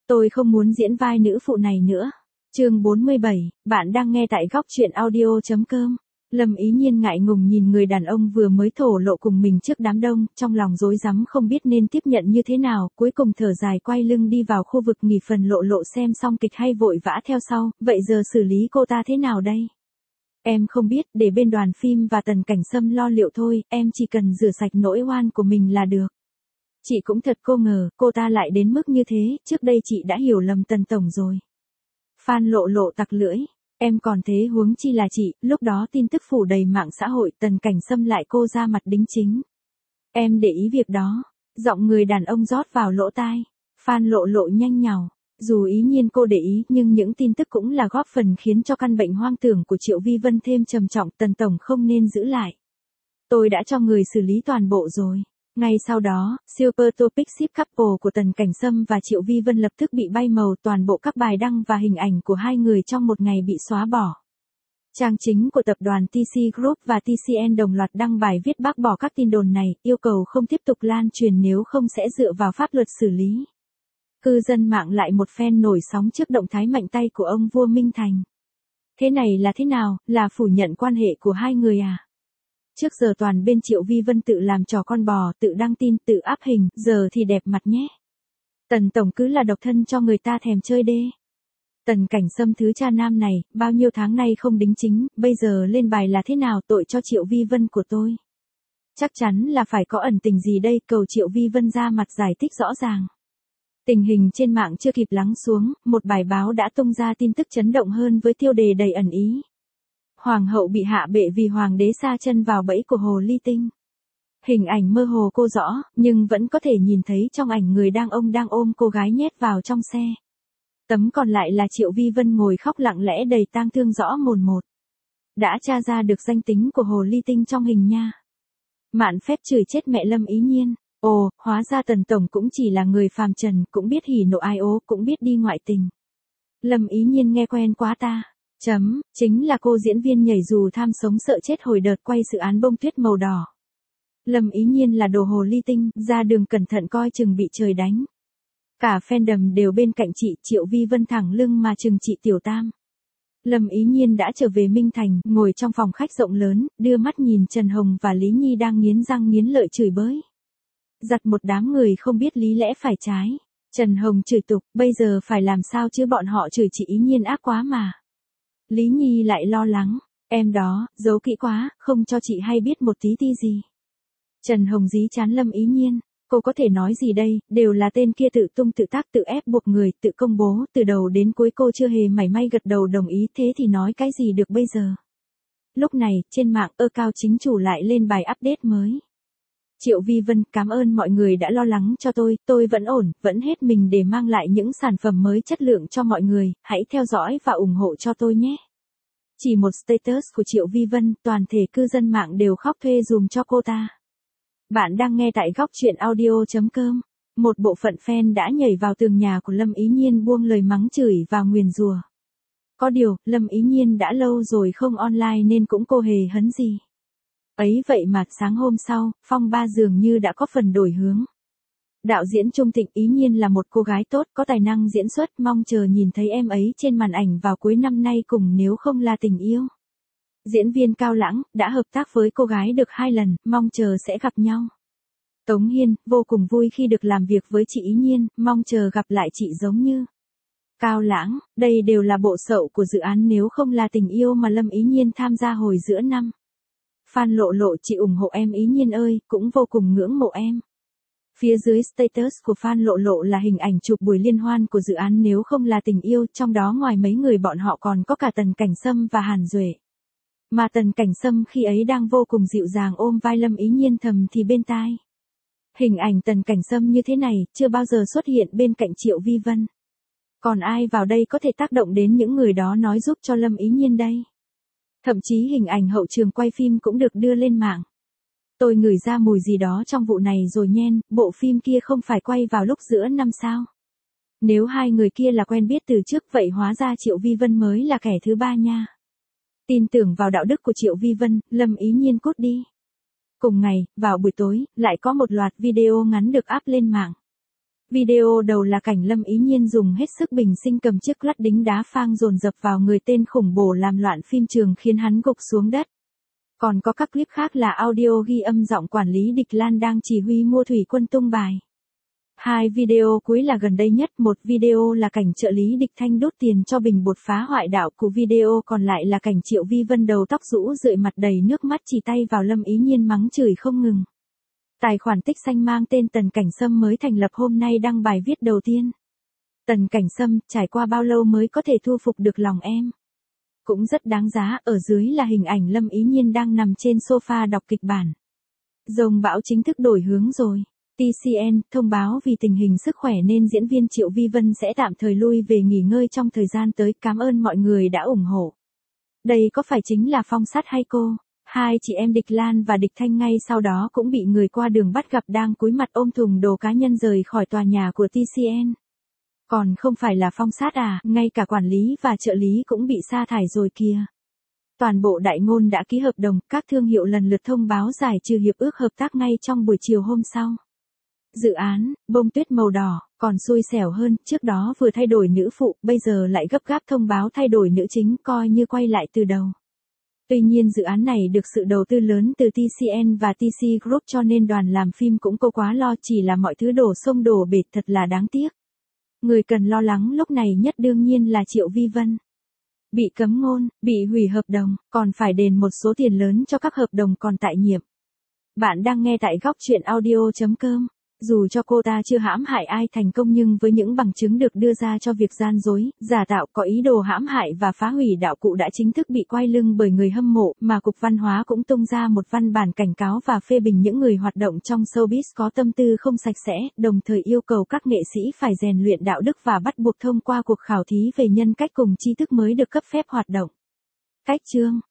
Tôi không muốn diễn vai nữ phụ này nữa. Chương 47, bạn đang nghe tại góc truyện audio.com. Lâm Ý Nhiên ngại ngùng nhìn người đàn ông vừa mới thổ lộ cùng mình trước đám đông, trong lòng rối rắm không biết nên tiếp nhận như thế nào, cuối cùng thở dài quay lưng đi vào khu vực nghỉ phần lộ lộ xem xong kịch hay vội vã theo sau, vậy giờ xử lý cô ta thế nào đây? Em không biết, để bên đoàn phim và Tần Cảnh Sâm lo liệu thôi, em chỉ cần rửa sạch nỗi oan của mình là được. Chị cũng thật cô ngờ, cô ta lại đến mức như thế, trước đây chị đã hiểu lầm Tần Tổng rồi. Phan Lộ Lộ tặc lưỡi, em còn thế huống chi là chị, lúc đó tin tức phủ đầy mạng xã hội, Tần Cảnh Sâm lại cô ra mặt đính chính. Em để ý việc đó, giọng người đàn ông rót vào lỗ tai. Phan Lộ Lộ nhanh nhảu, dù Ý Nhiên cô để ý nhưng những tin tức cũng là góp phần khiến cho căn bệnh hoang tưởng của Triệu Vi Vân thêm trầm trọng, Tần Tổng không nên giữ lại. Tôi đã cho người xử lý toàn bộ rồi. Ngay sau đó, Super Topic Ship Couple của Tần Cảnh Sâm và Triệu Vi Vân lập tức bị bay màu, toàn bộ các bài đăng và hình ảnh của hai người trong một ngày bị xóa bỏ. Trang chính của tập đoàn TC Group và TCN đồng loạt đăng bài viết bác bỏ các tin đồn này, yêu cầu không tiếp tục lan truyền nếu không sẽ dựa vào pháp luật xử lý. Cư dân mạng lại một phen nổi sóng trước động thái mạnh tay của ông vua Minh Thành. Thế này là thế nào, là phủ nhận quan hệ của hai người à? Trước giờ toàn bên Triệu Vi Vân tự làm trò con bò, tự đăng tin, tự áp hình, giờ thì đẹp mặt nhé. Tần Tổng cứ là độc thân cho người ta thèm chơi đê. Tần Cảnh Sâm thứ cha nam này, bao nhiêu tháng nay không đính chính, bây giờ lên bài là thế nào, tội cho Triệu Vi Vân của tôi. Chắc chắn là phải có ẩn tình gì đây, cầu Triệu Vi Vân ra mặt giải thích rõ ràng. Tình hình trên mạng chưa kịp lắng xuống, một bài báo đã tung ra tin tức chấn động hơn với tiêu đề đầy ẩn ý. Hoàng hậu bị hạ bệ vì hoàng đế sa chân vào bẫy của hồ ly tinh. Hình ảnh mơ hồ cô rõ, nhưng vẫn có thể nhìn thấy trong ảnh người đang ôm cô gái nhét vào trong xe. Tấm còn lại là Triệu Vi Vân ngồi khóc lặng lẽ đầy tang thương rõ mồn một. Đã tra ra được danh tính của hồ ly tinh trong hình nha. Mạn phép chửi chết mẹ Lâm Ý Nhiên. Ồ, hóa ra Tần Tổng cũng chỉ là người phàm trần, cũng biết hỉ nộ ai ố, cũng biết đi ngoại tình. Lâm Ý Nhiên nghe quen quá ta. Chính là cô diễn viên nhảy dù tham sống sợ chết hồi đợt quay dự án Bông Tuyết Màu Đỏ. Lâm Ý Nhiên là đồ hồ ly tinh, ra đường cẩn thận coi chừng bị trời đánh. Cả fandom đều bên cạnh chị, Triệu Vi Vân thẳng lưng mà chừng chị tiểu tam. Lâm Ý Nhiên đã trở về Minh Thành, ngồi trong phòng khách rộng lớn, đưa mắt nhìn Trần Hồng và Lý Nhi đang nghiến răng nghiến lợi chửi bới. Giặt một đám người không biết lý lẽ phải trái. Trần Hồng chửi tục, bây giờ phải làm sao chứ bọn họ chửi chị Ý Nhiên ác quá mà. Lý Nhi lại lo lắng, em đó, giấu kỹ quá, không cho chị hay biết một tí gì. Trần Hồng dí chán Lâm Ý Nhiên, cô có thể nói gì đây, đều là tên kia tự tung tự tác tự ép buộc người, tự công bố, từ đầu đến cuối cô chưa hề mảy may gật đầu đồng ý, thế thì nói cái gì được bây giờ. Lúc này, trên mạng Cao chính chủ lại lên bài update mới. Triệu Vi Vân, cảm ơn mọi người đã lo lắng cho tôi vẫn ổn, vẫn hết mình để mang lại những sản phẩm mới chất lượng cho mọi người, hãy theo dõi và ủng hộ cho tôi nhé. Chỉ một status của Triệu Vi Vân, toàn thể cư dân mạng đều khóc thuê dùm cho cô ta. Bạn đang nghe tại góc truyện audio.com. Một bộ phận fan đã nhảy vào tường nhà của Lâm Ý Nhiên buông lời mắng chửi và nguyền rủa. Có điều, Lâm Ý Nhiên đã lâu rồi không online nên cũng cô hề hấn gì. Ấy vậy mà, sáng hôm sau, phong ba dường như đã có phần đổi hướng. Đạo diễn Trung Thịnh Ý Nhiên là một cô gái tốt, có tài năng diễn xuất, mong chờ nhìn thấy em ấy trên màn ảnh vào cuối năm nay cùng Nếu Không Là Tình Yêu. Diễn viên Cao Lãng, đã hợp tác với cô gái được 2 lần, mong chờ sẽ gặp nhau. Tống Hiên, vô cùng vui khi được làm việc với chị Ý Nhiên, mong chờ gặp lại chị giống như. Cao Lãng, đây đều là bộ sậu của dự án Nếu Không Là Tình Yêu mà Lâm Ý Nhiên tham gia hồi giữa năm. Phan Lộ Lộ, chị ủng hộ em Ý Nhiên ơi, cũng vô cùng ngưỡng mộ em. Phía dưới status của Phan Lộ Lộ là hình ảnh chụp buổi liên hoan của dự án Nếu Không Là Tình Yêu, trong đó ngoài mấy người bọn họ còn có cả Tần Cảnh Sâm và Hàn Duệ. Mà Tần Cảnh Sâm khi ấy đang vô cùng dịu dàng ôm vai Lâm Ý Nhiên thầm thì bên tai. Hình ảnh Tần Cảnh Sâm như thế này, chưa bao giờ xuất hiện bên cạnh Triệu Vi Vân. Còn ai vào đây có thể tác động đến những người đó nói giúp cho Lâm Ý Nhiên đây? Thậm chí hình ảnh hậu trường quay phim cũng được đưa lên mạng. Tôi ngửi ra mùi gì đó trong vụ này rồi nhen, bộ phim kia không phải quay vào lúc giữa năm sao? Nếu hai người kia là quen biết từ trước vậy hóa ra Triệu Vi Vân mới là kẻ thứ ba nha. Tin tưởng vào đạo đức của Triệu Vi Vân, Lâm Ý Nhiên cút đi. Cùng ngày, vào buổi tối, lại có một loạt video ngắn được up lên mạng. Video đầu là cảnh Lâm Ý Nhiên dùng hết sức bình sinh cầm chiếc lắc đính đá phang dồn dập vào người tên khủng bố làm loạn phim trường khiến hắn gục xuống đất. Còn có các clip khác là audio ghi âm giọng quản lý Địch Lan đang chỉ huy mua thủy quân tung bài. 2 video cuối là gần đây nhất, một video là cảnh trợ lý Địch Thanh đốt tiền cho bình bột phá hoại đạo cụ, video còn lại là cảnh Triệu Vi Vân đầu tóc rũ rượi mặt đầy nước mắt chỉ tay vào Lâm Ý Nhiên mắng chửi không ngừng. Tài khoản tích xanh mang tên Tần Cảnh Sâm mới thành lập hôm nay đăng bài viết đầu tiên. Tần Cảnh Sâm, trải qua bao lâu mới có thể thu phục được lòng em? Cũng rất đáng giá, ở dưới là hình ảnh Lâm Ý Nhiên đang nằm trên sofa đọc kịch bản. Dòng bão chính thức đổi hướng rồi. TCN thông báo vì tình hình sức khỏe nên diễn viên Triệu Vi Vân sẽ tạm thời lui về nghỉ ngơi trong thời gian tới. Cảm ơn mọi người đã ủng hộ. Đây có phải chính là Phong Sát hay cô? Hai chị em Địch Lan và Địch Thanh ngay sau đó cũng bị người qua đường bắt gặp đang cúi mặt ôm thùng đồ cá nhân rời khỏi tòa nhà của TCN. Còn không phải là Phong Sát à, ngay cả quản lý và trợ lý cũng bị sa thải rồi kìa. Toàn bộ đại ngôn đã ký hợp đồng, các thương hiệu lần lượt thông báo giải trừ hiệp ước hợp tác ngay trong buổi chiều hôm sau. Dự án, bông tuyết màu đỏ, còn xui xẻo hơn, trước đó vừa thay đổi nữ phụ, bây giờ lại gấp gáp thông báo thay đổi nữ chính, coi như quay lại từ đầu. Tuy nhiên dự án này được sự đầu tư lớn từ TCN và TC Group cho nên đoàn làm phim cũng không quá lo, chỉ là mọi thứ đổ sông đổ bể, thật là đáng tiếc. Người cần lo lắng lúc này nhất đương nhiên là Triệu Vi Vân. Bị cấm ngôn, bị hủy hợp đồng, còn phải đền một số tiền lớn cho các hợp đồng còn tại nhiệm. Bạn đang nghe tại góc truyện audio.com. Dù cho cô ta chưa hãm hại ai thành công nhưng với những bằng chứng được đưa ra cho việc gian dối, giả tạo có ý đồ hãm hại và phá hủy đạo cụ đã chính thức bị quay lưng bởi người hâm mộ, mà Cục Văn hóa cũng tung ra một văn bản cảnh cáo và phê bình những người hoạt động trong showbiz có tâm tư không sạch sẽ, đồng thời yêu cầu các nghệ sĩ phải rèn luyện đạo đức và bắt buộc thông qua cuộc khảo thí về nhân cách cùng tri thức mới được cấp phép hoạt động. Cách chương